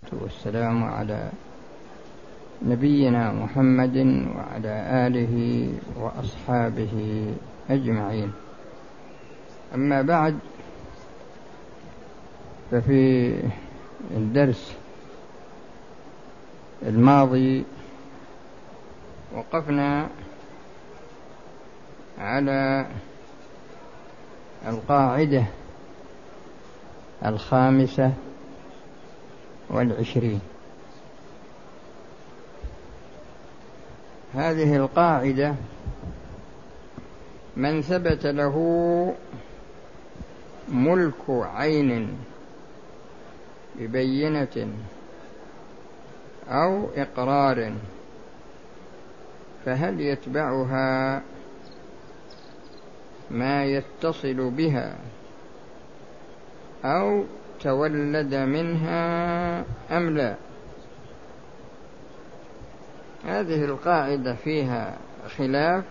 والسلام على نبينا محمد وعلى آله وأصحابه أجمعين. أما بعد، ففي الدرس الماضي وقفنا على القاعدة 25. هذه القاعدة: من ثبت له ملك عين ببينة أو إقرار فهل يتبعها ما يتصل بها أو تولد منها أم لا؟ هذه القاعدة فيها خلاف،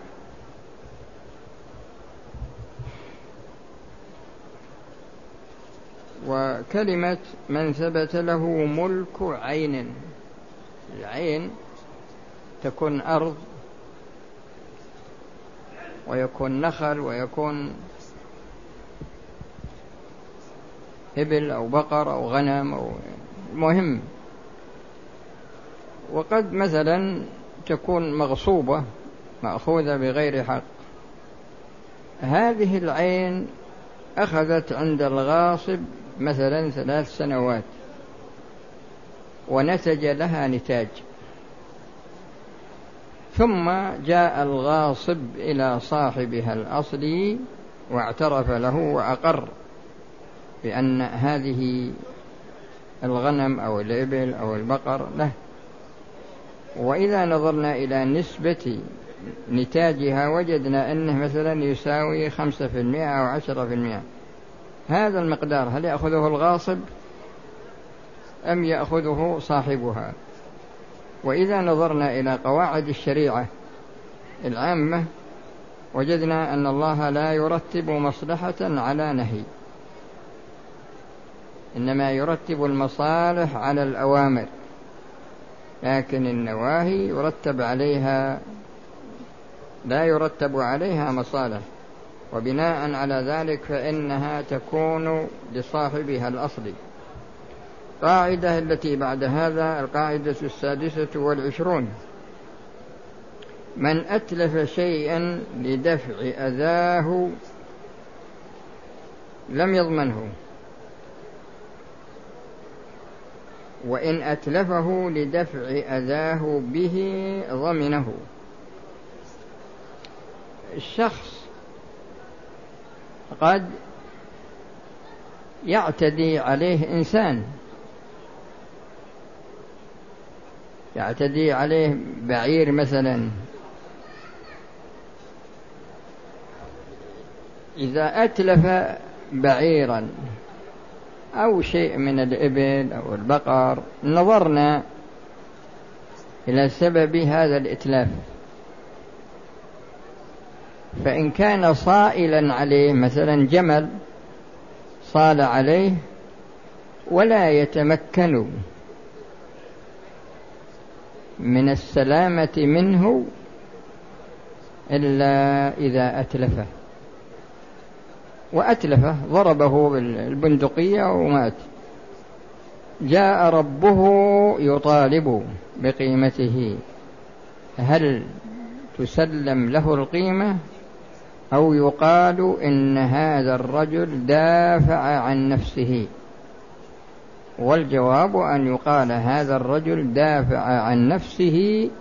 وكلمة من ثبت له ملك عين، العين تكون أرض ويكون نخل ويكون إبل أو بقر أو غنم أو مهم، وقد مثلا تكون مغصوبة مأخوذة بغير حق. هذه العين أخذت عند الغاصب مثلا 3 سنوات ونتج لها نتاج، ثم جاء الغاصب إلى صاحبها الأصلي واعترف له وأقر بأن هذه الغنم أو الإبل أو البقر له. وإذا نظرنا إلى نسبة نتاجها وجدنا أنه مثلا يساوي 5% أو 10%. هذا المقدار هل يأخذه الغاصب أم يأخذه صاحبها؟ وإذا نظرنا إلى قواعد الشريعة العامة وجدنا أن الله لا يرتب مصلحة على نهي، إنما يرتب المصالح على الأوامر، لكن النواهي يرتب عليها لا يرتب عليها مصالح، وبناء على ذلك فإنها تكون لصاحبها الأصلي. قاعدة التي بعد هذا القاعدة 26: من أتلف شيئا لدفع أذاه لم يضمنه، وإن أتلفه لدفع أذاه به ضمنه. الشخص قد يعتدي عليه إنسان، يعتدي عليه بعير مثلا، إذا أتلف بعيرا أو شيء من الإبل أو البقر نظرنا إلى سبب هذا الإتلاف، فإن كان صائلا عليه مثلا جمل صال عليه ولا يتمكن من السلامة منه إلا إذا أتلفه، وأتلفه ضربه بالبندقية ومات، جاء ربه يطالب بقيمته، هل تسلم له القيمة أو يقال إن هذا الرجل دافع عن نفسه؟ والجواب أن يقال هذا الرجل دافع عن نفسه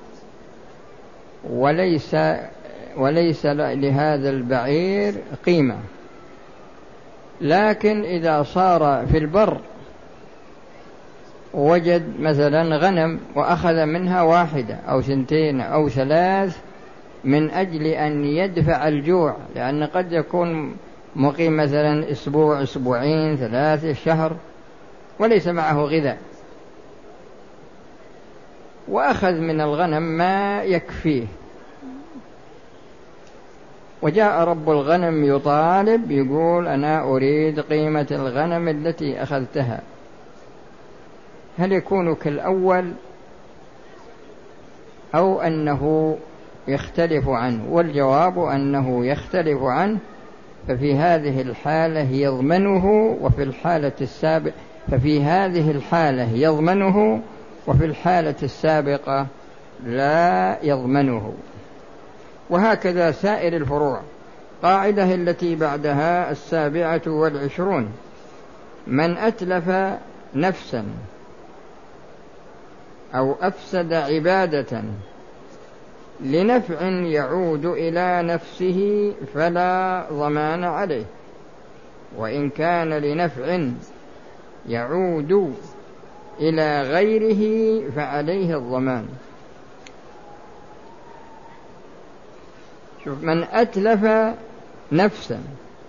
وليس لهذا البعير قيمة. لكن إذا صار في البر وجد مثلا غنم وأخذ منها 1 أو 2 أو 3 من أجل أن يدفع الجوع، لأن قد يكون مقيم مثلا أسبوع 2 3 شهر وليس معه غذاء، وأخذ من الغنم ما يكفيه، وجاء رب الغنم يطالب يقول أنا أريد قيمة الغنم التي أخذتها، هل يكون كالأول أو أنه يختلف عنه؟ والجواب أنه يختلف عنه، ففي هذه الحالة يضمنه، ففي هذه الحالة يضمنه، وفي الحالة السابقة لا يضمنه. وهكذا سائر الفروع. قاعدة التي بعدها 27: من أتلف نفسا أو أفسد عبادة لنفع يعود إلى نفسه فلا ضمان عليه، وإن كان لنفع يعود إلى غيره فعليه الضمان. شوف، من أتلف نفسا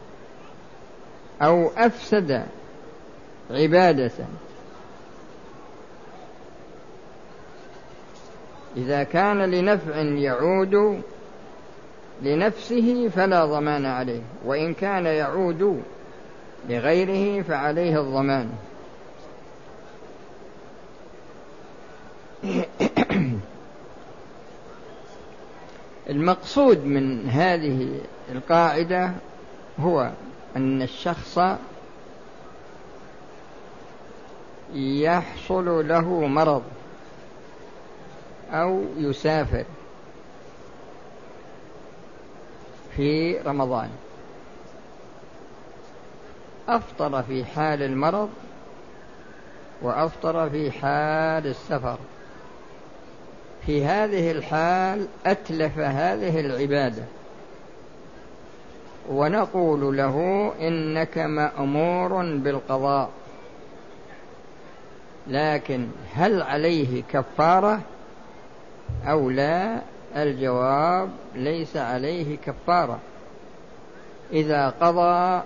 أو أفسد عبادة، إذا كان لنفع يعود لنفسه فلا ضمان عليه، وإن كان يعود لغيره فعليه الضمان. المقصود من هذه القاعدة هو أن الشخص يحصل له مرض أو يسافر في رمضان، أفطر في حال المرض وأفطر في حال السفر. في هذه الحال أتلف هذه العبادة، ونقول له إنك مأمور بالقضاء، لكن هل عليه كفارة أو لا؟ الجواب ليس عليه كفارة. إذا قضى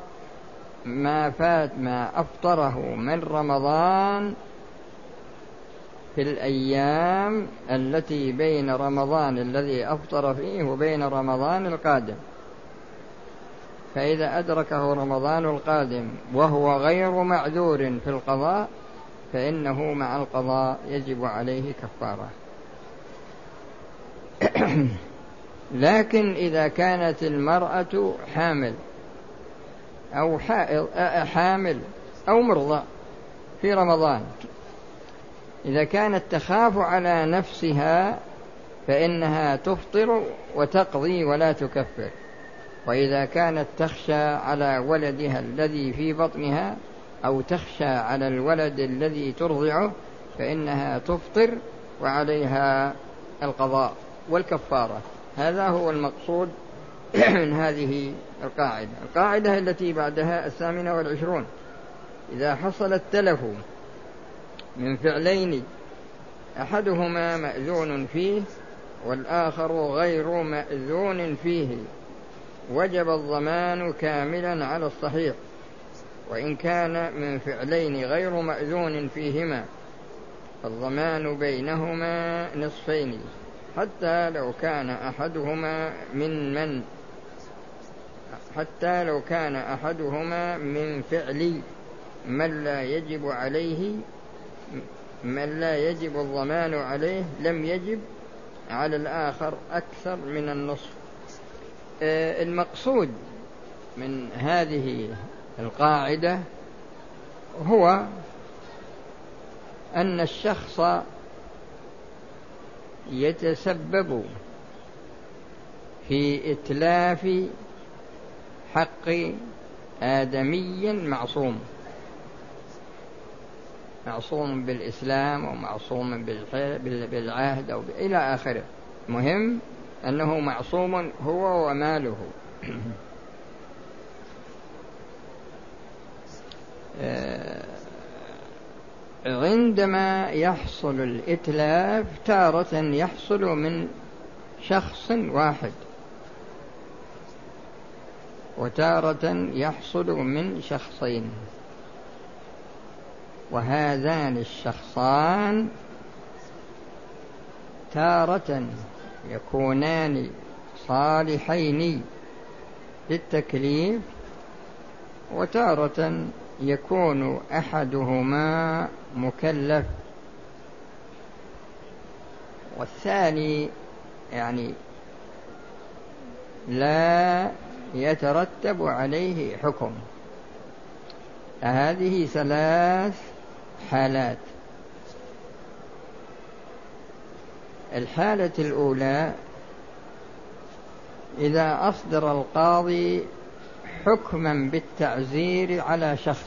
ما أفطره من رمضان في الأيام التي بين رمضان الذي أفطر فيه وبين رمضان القادم، فإذا أدركه رمضان القادم وهو غير معذور في القضاء فإنه مع القضاء يجب عليه كفارة. لكن إذا كانت المرأة حامل أو مرضى في رمضان، إذا كانت تخاف على نفسها فإنها تفطر وتقضي ولا تكفر، وإذا كانت تخشى على ولدها الذي في بطنها أو تخشى على الولد الذي ترضعه فإنها تفطر وعليها القضاء والكفارة. هذا هو المقصود من هذه القاعدة. القاعدة التي بعدها 28: إذا حصل التلف من فعلين أحدهما مأذون فيه والآخر غير مأذون فيه وجب الضمان كاملا على الصحيح، وإن كان من فعلين غير مأذون فيهما فالضمان بينهما نصفين، حتى لو كان أحدهما من فعل من لا يجب الضمان عليه لم يجب على الآخر أكثر من النصف. المقصود من هذه القاعدة هو أن الشخص يتسبب في إتلاف حق آدمي معصوم بالإسلام أو معصوم بالعهد أو إلى آخره. مهم أنه معصوم هو وماله. عندما يحصل الإتلاف تارة يحصل من شخص واحد وتارة يحصل من شخصين، وهذان الشخصان تارة يكونان صالحين للتكليف، وتارة يكون أحدهما مكلف والثاني يعني لا يترتب عليه حكم. هذه 3 حالات. الحالة الأولى إذا أصدر القاضي حكما بالتعزير على شخص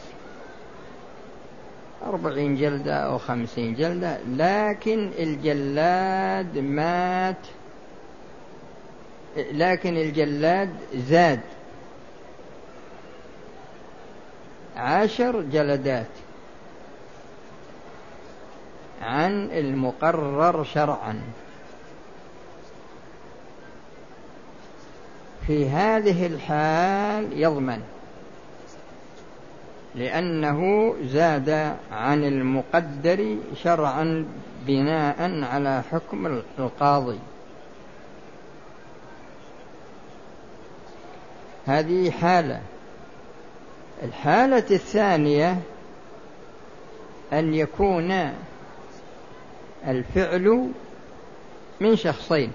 40 جلدة أو 50 جلدة، لكن الجلاد مات، لكن الجلاد زاد 10 جلدات عن المقرر شرعا، في هذه الحال يضمن، لأنه زاد عن المقدر شرعا بناء على حكم القاضي. هذه حالة. الحالة الثانية أن يكون الفعل من شخصين،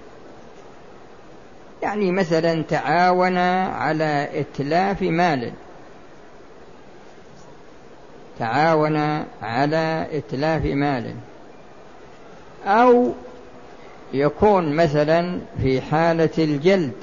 يعني مثلا تعاونا على إتلاف مال، تعاون على إتلاف مال، أو يكون مثلا في حالة الجلد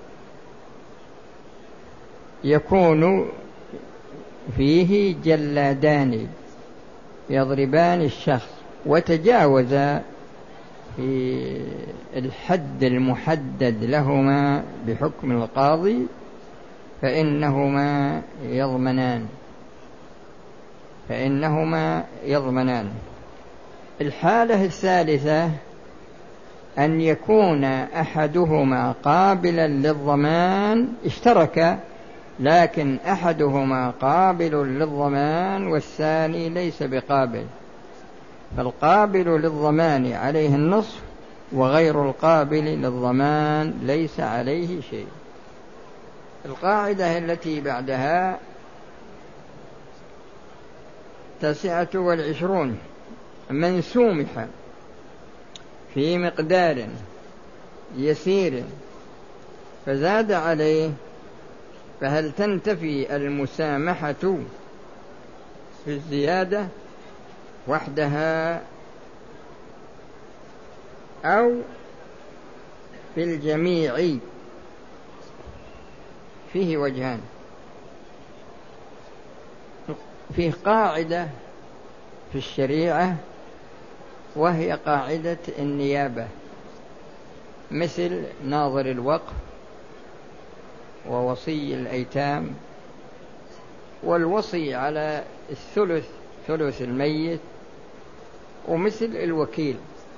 يكون فيه جلادان يضربان الشخص وتجاوز في الحد المحدد لهما بحكم القاضي، فإنهما يضمنان. الحالة الثالثة أن يكون أحدهما قابلا للضمان، اشترك لكن أحدهما قابل للضمان والثاني ليس بقابل، فالقابل للضمان عليه النصف وغير القابل للضمان ليس عليه شيء. القاعدة التي بعدها 29: من سومح في مقدار يسير فزاد عليه، فهل تنتفي المسامحة في الزيادة وحدها أو في الجميع؟ فيه وجهان. فيه قاعدة في الشريعة وهي قاعدة النيابة، مثل ناظر الوقف ووصي الأيتام والوصي على الثلث، ثلث الميت، ومثل الوكيل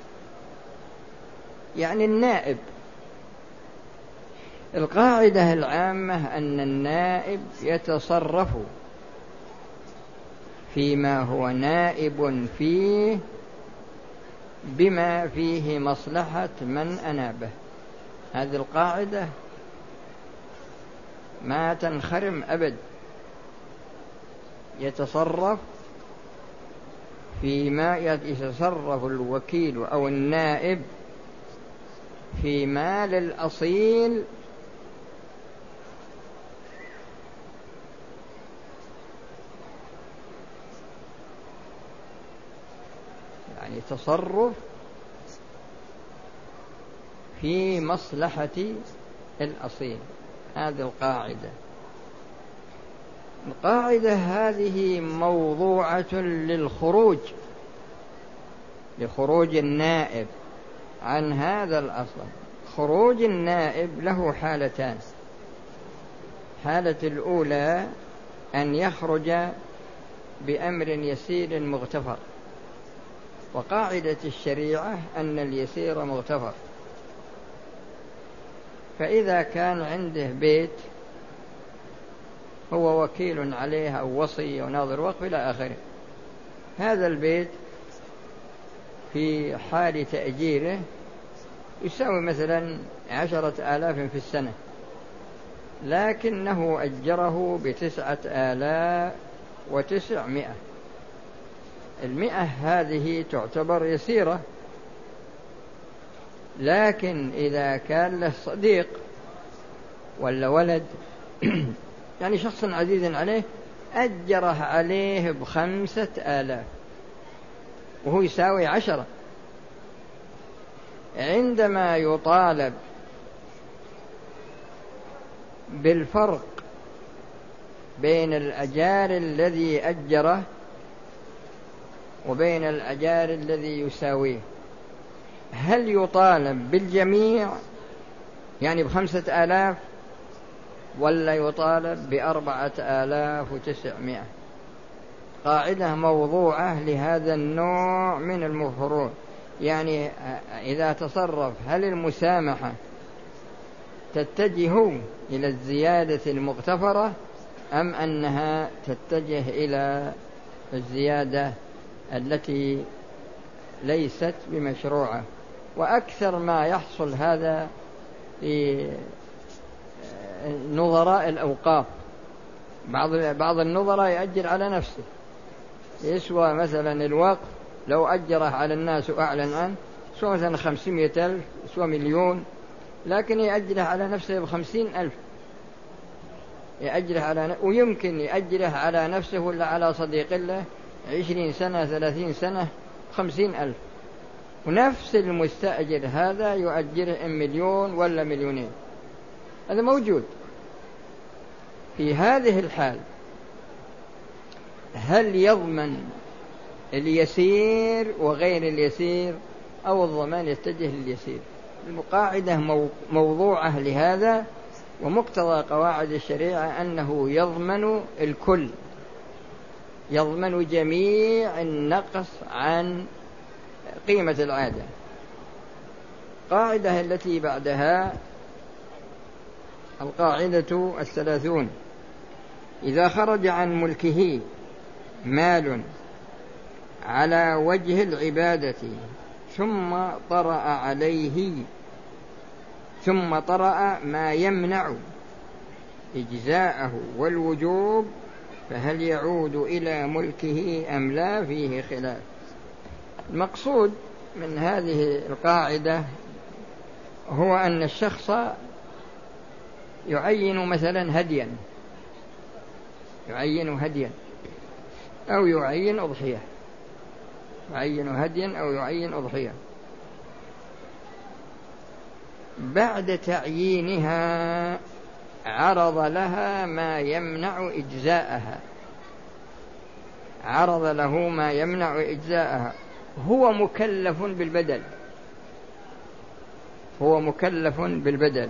يعني النائب. القاعدة العامة أن النائب يتصرف فيما هو نائب فيه بما فيه مصلحة من أنابه. هذه القاعدة ما تنخرم أبد. يتصرف فيما يتصرف الوكيل أو النائب في مال الأصيل يعني تصرف في مصلحة الأصيل. هذه القاعدة. القاعدة هذه موضوعة لخروج النائب عن هذا الأصل. خروج النائب له حالتان: حالة الأولى أن يخرج بأمر يسير مغتفر، وقاعدة الشريعة أن اليسير مغتفر. فإذا كان عنده بيت هو وكيل عليه أو وصي أو ناظر وقف إلى آخره، هذا البيت في حال تأجيره يساوي مثلا 10,000 في السنة، لكنه أجره 9,900. 100 هذه تعتبر يسيرة، لكن إذا كان له صديق ولا ولد يعني شخص عزيز عليه أجره عليه ب5,000 وهو يساوي 10، عندما يطالب بالفرق بين الأجار الذي أجره وبين الأجار الذي يساويه، هل يطالب بالجميع يعني ب5,000 ولا يطالب ب4,900؟ قاعدة موضوعة لهذا النوع من المفروض. يعني إذا تصرف هل المسامحة تتجه إلى الزيادة المغتفرة أم أنها تتجه إلى الزيادة التي ليست بمشروعة؟ وأكثر ما يحصل هذا في نظراء الأوقاف. بعض النظراء يأجر على نفسه، يسوى مثلا الوقف لو أجره على الناس وأعلن عنه يسوى مثلا 500,000 يسوى 1,000,000، لكن يأجره على نفسه ب50,000 يأجره ويمكن يأجره على نفسه ولا على صديق له 20 سنة 30 سنة 50,000، ونفس المستأجر هذا يؤجره 1,000,000 ولا 2,000,000. هذا موجود. في هذه الحال هل يضمن اليسير وغير اليسير أو الضمان يتجه لليسير؟ القاعدة موضوعة لهذا، ومقتضى قواعد الشريعة أنه يضمن الكل، يضمن جميع النقص عن قيمة العادة. القاعدة التي بعدها القاعدة 30: إذا خرج عن ملكه مال على وجه العبادة ثم طرأ ما يمنع إجزاءه والوجوب فهل يعود إلى ملكه أم لا؟ فيه خلاف. المقصود من هذه القاعدة هو أن الشخص يعين مثلا هديا، يعين هديا أو يعين أضحية، يعين هديا أو يعين أضحية. بعد تعيينها عرض لها ما يمنع إجزاءها، عرض له ما يمنع إجزاءها، هو مكلف بالبدل، هو مكلف بالبدل،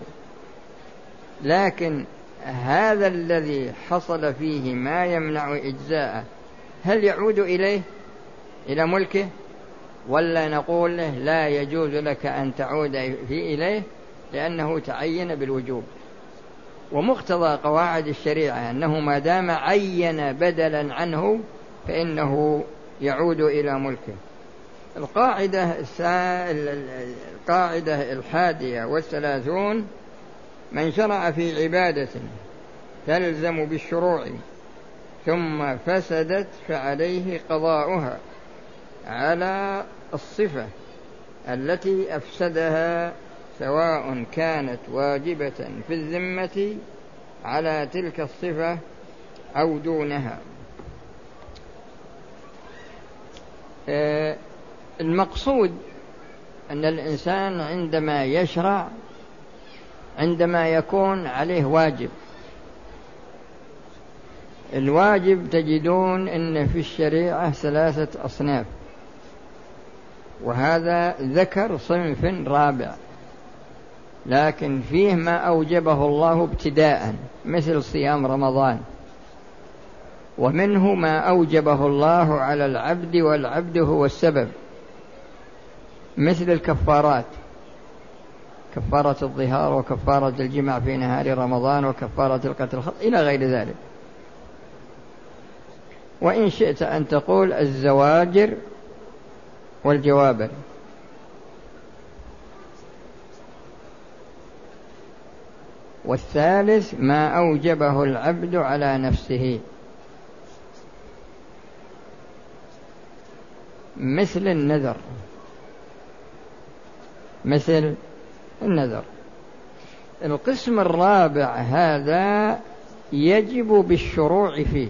لكن هذا الذي حصل فيه ما يمنع إجزاءه هل يعود إليه إلى ملكه، ولا نقول له لا يجوز لك أن تعود إليه لأنه تعين بالوجوب؟ ومقتضى قواعد الشريعة أنه ما دام عين بدلا عنه فإنه يعود إلى ملكه. القاعدة 31: من شرع في عبادة تلزم بالشروع ثم فسدت فعليه قضاؤها على الصفة التي أفسدها، سواء كانت واجبة في الذمة على تلك الصفة أو دونها. المقصود أن الإنسان عندما يشرع عندما يكون عليه واجب، الواجب تجدون أن في الشريعة 3 أصناف، وهذا ذكر صنف رابع، لكن فيه ما أوجبه الله ابتداء مثل صيام رمضان، ومنه ما أوجبه الله على العبد والعبد هو السبب مثل الكفارات، كفارة الظهار وكفارة الجماع في نهار رمضان وكفارة القتل إلى غير ذلك. وإن شئت أن تقول الزواجر والجوابر. والثالث ما أوجبه العبد على نفسه مثل النذر مثل النذر. القسم الرابع هذا يجب بالشروع فيه.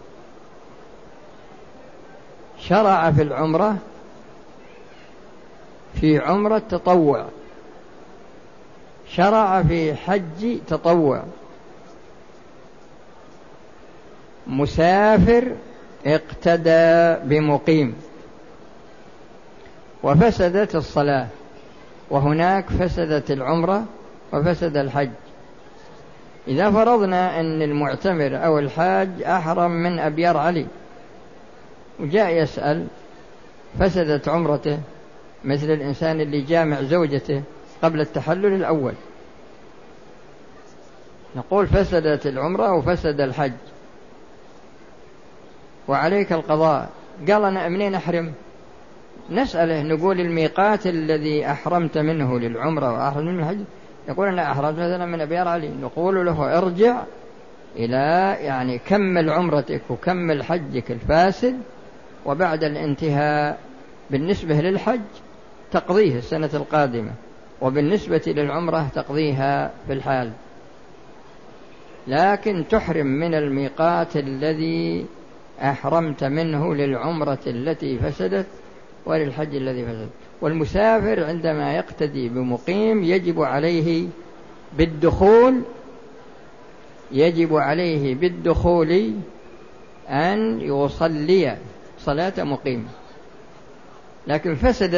شرع في العمرة في عمرة تطوع، شرع في حج تطوع، مسافر اقتدى بمقيم وفسدت الصلاة، وهناك فسدت العمرة وفسد الحج. إذا فرضنا أن المعتمر أو الحاج أحرم من أبيار علي وجاء يسأل، فسدت عمرته مثل الإنسان اللي جامع زوجته قبل التحلل الأول، نقول فسدت العمرة وفسد الحج وعليك القضاء. قال أنا منين أحرم؟ نسأله نقول الميقات الذي أحرمت منه للعمرة وأحرمت منه الحج، يقول أنا أحرمت مثلا من أبيار علي، نقول له ارجع إلى يعني كمل عمرتك وكمل حجك الفاسد، وبعد الانتهاء بالنسبة للحج تقضيه السنة القادمة، وبالنسبة للعمرة تقضيها في الحال، لكن تحرم من الميقات الذي أحرمت منه للعمرة التي فسدت وللحج الذي فسد. والمسافر عندما يقتدي بمقيم يجب عليه بالدخول أن يصلي صلاة مقيم. لكن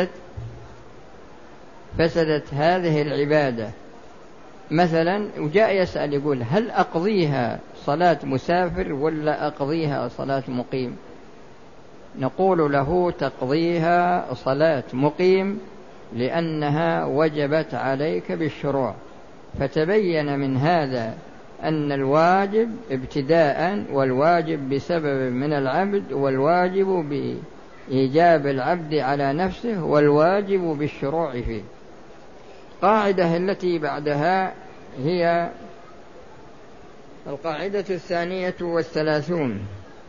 فسدت هذه العبادة مثلا، وجاء يسأل يقول هل أقضيها صلاة مسافر ولا أقضيها صلاة مقيم؟ نقول له تقضيها صلاة مقيم لأنها وجبت عليك بالشروع. فتبين من هذا أن الواجب ابتداء، والواجب بسبب من العبد، والواجب بإيجاب العبد على نفسه، والواجب بالشروع فيه. القاعدة التي بعدها هي القاعدة 32.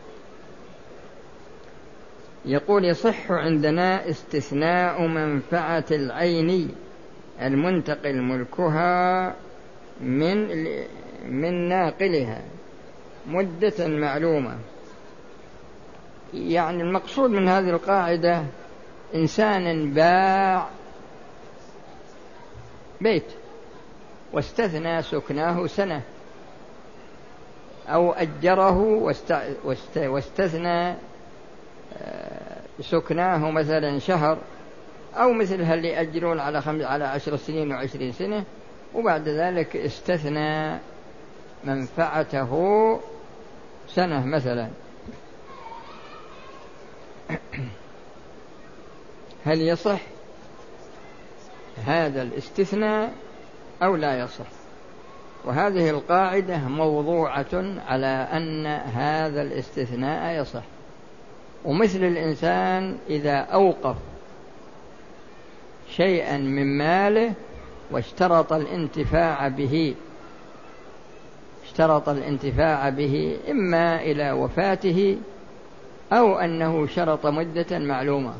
يقول يصح عندنا استثناء منفعة العين المنتقل ملكها من ناقلها مدة معلومة. يعني المقصود من هذه القاعدة إنسان باع بيت واستثنى سكناه سنة، أو أجره واستثنى سكناه مثلا شهر، أو مثل هل يأجرون على 10 سنين و20 سنة، وبعد ذلك استثنى منفعته سنة مثلا. هل يصح هذا الاستثناء أو لا يصح؟ وهذه القاعدة موضوعة على أن هذا الاستثناء يصح. ومثل الإنسان إذا أوقف شيئا من ماله واشترط الانتفاع به إما إلى وفاته أو أنه شرط مدة معلومة.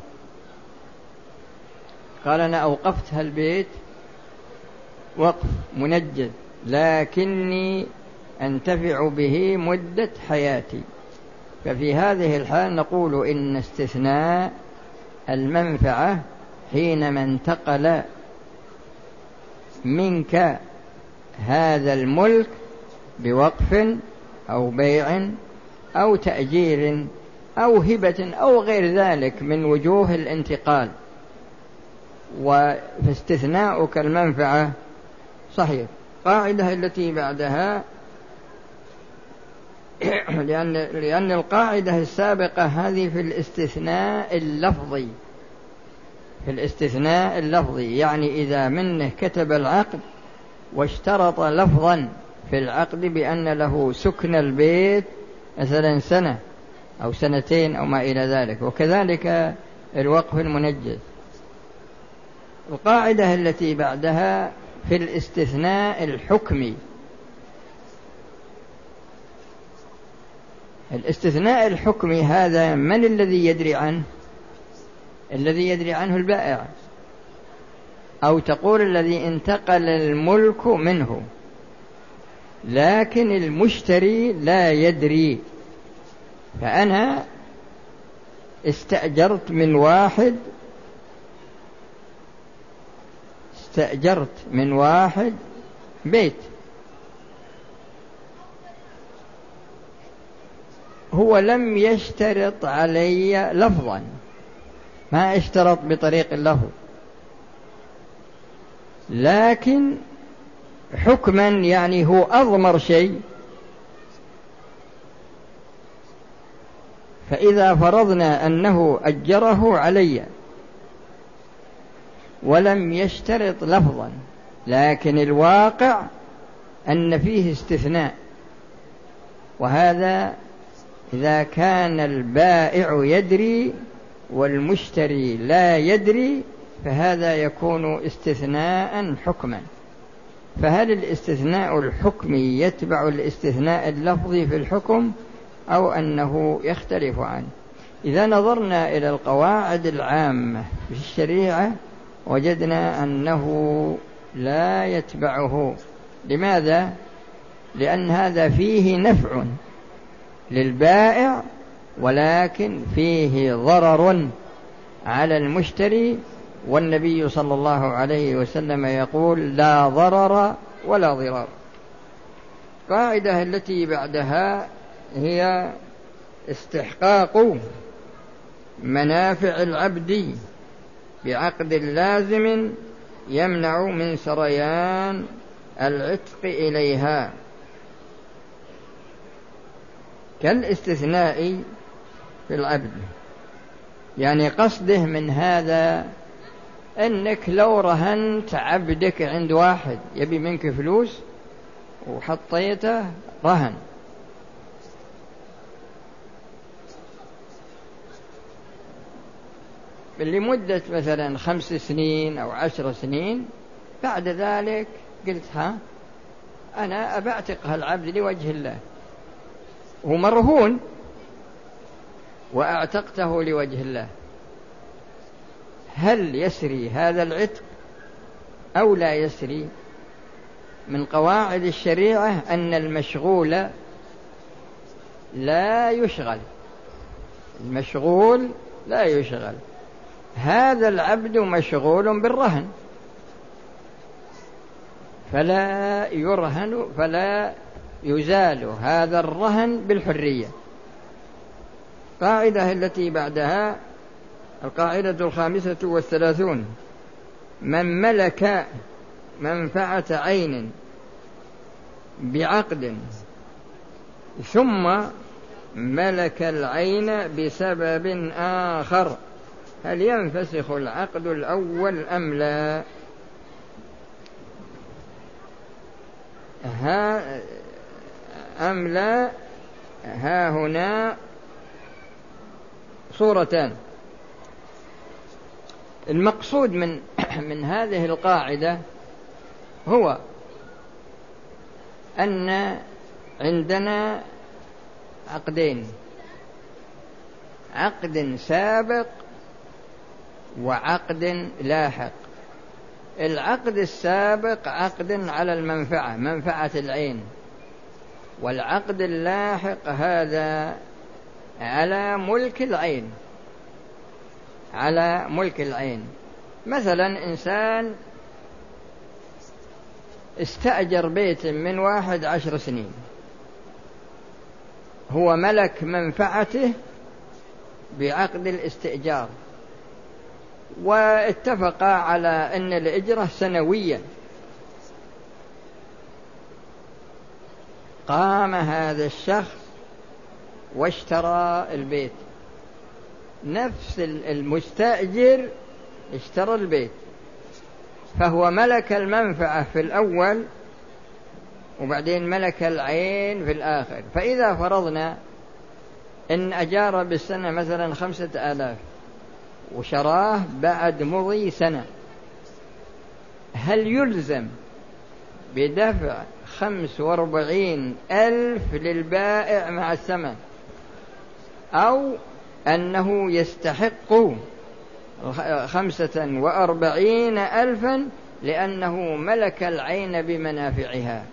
قال أنا أوقفت هالبيت وقف منجز لكني أنتفع به مدة حياتي، ففي هذه الحال نقول إن استثناء المنفعة حينما انتقل منك هذا الملك بوقف أو بيع أو تأجير أو هبة أو غير ذلك من وجوه الانتقال، فاستثناؤك المنفعة صحيح. قاعدة التي بعدها لأن القاعدة السابقة هذه في الاستثناء اللفظي، يعني إذا منه كتب العقد واشترط لفظا في العقد بأن له سكن البيت مثلا سنة أو سنتين أو ما إلى ذلك، وكذلك الوقف المنجز. القاعدة التي بعدها في الاستثناء الحكمي. الاستثناء الحكمي هذا من الذي يدري عنه؟ الذي يدري عنه البائع. أو تقول الذي انتقل الملك منه، لكن المشتري لا يدري. فأنا استأجرت من واحد بيت، هو لم يشترط علي لفظا، ما اشترط بطريق اللفظ، لكن حكما يعني هو أضمر شيء. فإذا فرضنا أنه أجره علي ولم يشترط لفظا، لكن الواقع أن فيه استثناء، وهذا إذا كان البائع يدري والمشتري لا يدري فهذا يكون استثناء حكما. فهل الاستثناء الحكمي يتبع الاستثناء اللفظي في الحكم أو أنه يختلف عنه؟ إذا نظرنا إلى القواعد العامة في الشريعة وجدنا أنه لا يتبعه. لماذا؟ لأن هذا فيه نفع للبائع ولكن فيه ضرر على المشتري، والنبي صلى الله عليه وسلم يقول لا ضرر ولا ضرار. القاعدة التي بعدها هي استحقاق منافع العبد بعقد لازم يمنع من سريان العتق إليها، كالاستثناء في العبد. يعني قصده من هذا أنك لو رهنت عبدك عند واحد يبي منك فلوس وحطيته رهن، لمدة مثلا 5 سنين أو 10 سنين، بعد ذلك قلت أنا أبعتق هالعبد لوجه الله، هو مرهون وأعتقته لوجه الله، هل يسري هذا العتق أو لا يسري؟ من قواعد الشريعة أن المشغول لا يشغل، المشغول لا يشغل. هذا العبد مشغول بالرهن فلا يرهن، فلا يزال هذا الرهن بالحرية. القاعدة التي بعدها القاعدة 35: من ملك منفعة عين بعقد ثم ملك العين بسبب آخر هل ينفسخ العقد الأول أم لا؟ ها هنا صورتان. المقصود من هذه القاعدة هو أن عندنا عقدين: عقد سابق وعقد لاحق. العقد السابق عقد على المنفعة، منفعة العين، والعقد اللاحق هذا على ملك العين، على ملك العين. مثلا إنسان استأجر بيت من واحد 10 سنين، هو ملك منفعته بعقد الاستئجار، واتفق على أن الإجرة سنويا. قام هذا الشخص واشترى البيت، نفس المستأجر اشترى البيت، فهو ملك المنفعة في الأول وبعدين ملك العين في الآخر. فإذا فرضنا إن أجار بالسنة مثلا 5000 وشراه بعد مضي سنة، هل يلزم بدفع 45,000 للبائع مع الثمن، أو أنه يستحق 45,000 لأنه ملك العين بمنافعها،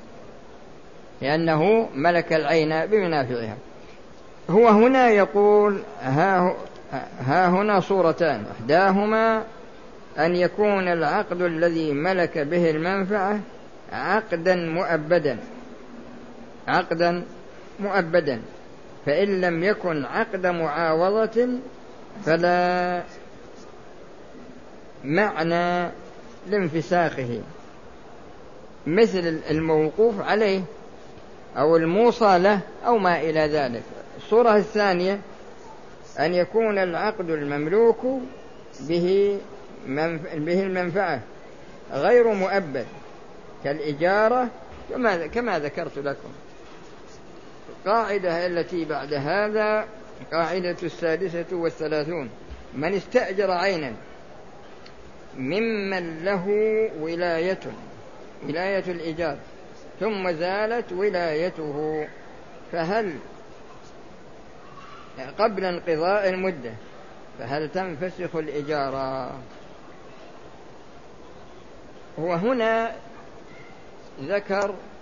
لأنه ملك العين بمنافعها. هو هنا يقول ها هنا صورتان، إحداهما أن يكون العقد الذي ملك به المنفعة عقدا مؤبدا، فإن لم يكن عقد معاوضة فلا معنى لانفساخه، مثل الموقوف عليه أو الموصى له أو ما إلى ذلك. الصورة الثانية أن يكون العقد المملوك به المنفعة غير مؤبد كالإجارة كما ذكرت لكم. القاعدة التي بعد هذا قاعدة 36، من استأجر عينا ممن له ولاية الإيجار ثم زالت ولايته، فهل قبل انقضاء المدة فهل تنفسخ الإجارة؟ هو هنا ذكر